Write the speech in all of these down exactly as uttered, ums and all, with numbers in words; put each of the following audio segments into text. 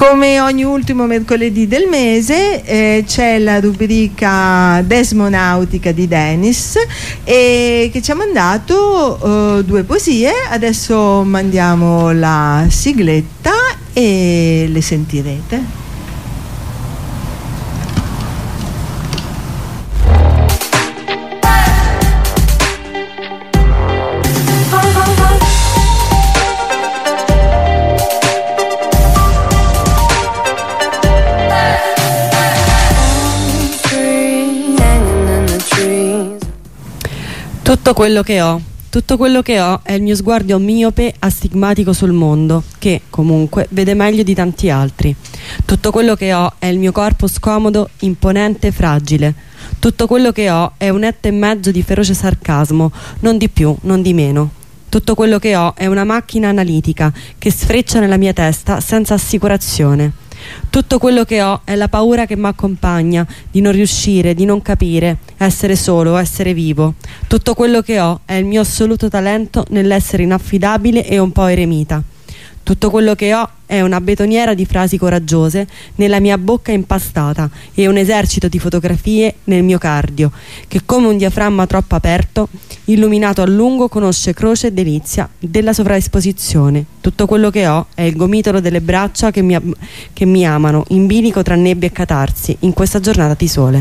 Come ogni ultimo mercoledì del mese eh, c'è la rubrica Desmonautica di Dennis, e che ci ha mandato eh, due poesie. Adesso mandiamo la sigletta e le sentirete. Tutto quello che ho, tutto quello che ho è il mio sguardo miope astigmatico sul mondo, che, comunque, vede meglio di tanti altri. Tutto quello che ho è il mio corpo scomodo, imponente, fragile. Tutto quello che ho è un etto e mezzo di feroce sarcasmo, non di più, non di meno. Tutto quello che ho è una macchina analitica che sfreccia nella mia testa senza assicurazione. Tutto quello che ho è la paura che mi accompagna, di non riuscire, di non capire, essere solo, essere vivo. Tutto quello che ho è il mio assoluto talento nell'essere inaffidabile e un po' eremita. Tutto quello che ho è una betoniera di frasi coraggiose nella mia bocca impastata e un esercito di fotografie nel mio cardio, che come un diaframma troppo aperto, illuminato a lungo, conosce croce e delizia della sovraesposizione. Tutto quello che ho è il gomitolo delle braccia che mi, che mi amano, in bilico tra nebbia e catarsi, in questa giornata di sole.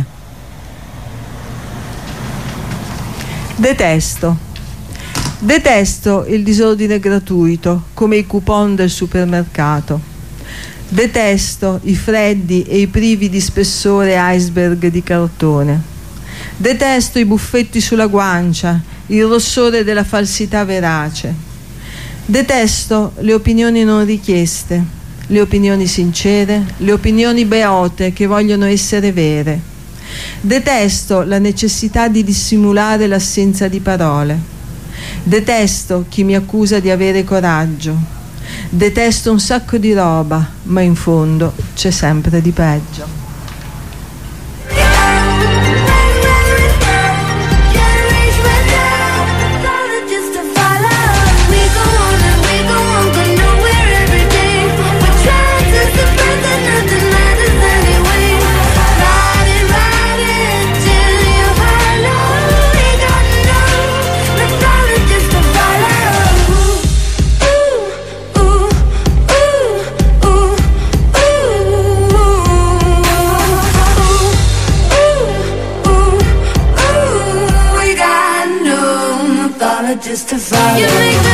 Detesto. Detesto il disordine gratuito, come i coupon del supermercato. Detesto i freddi e i privi di spessore iceberg di cartone. Detesto i buffetti sulla guancia, il rossore della falsità verace. Detesto le opinioni non richieste, le opinioni sincere, le opinioni beote che vogliono essere vere. Detesto la necessità di dissimulare l'assenza di parole. Detesto chi mi accusa di avere coraggio. Detesto un sacco di roba, ma in fondo c'è sempre di peggio. Just to follow. You make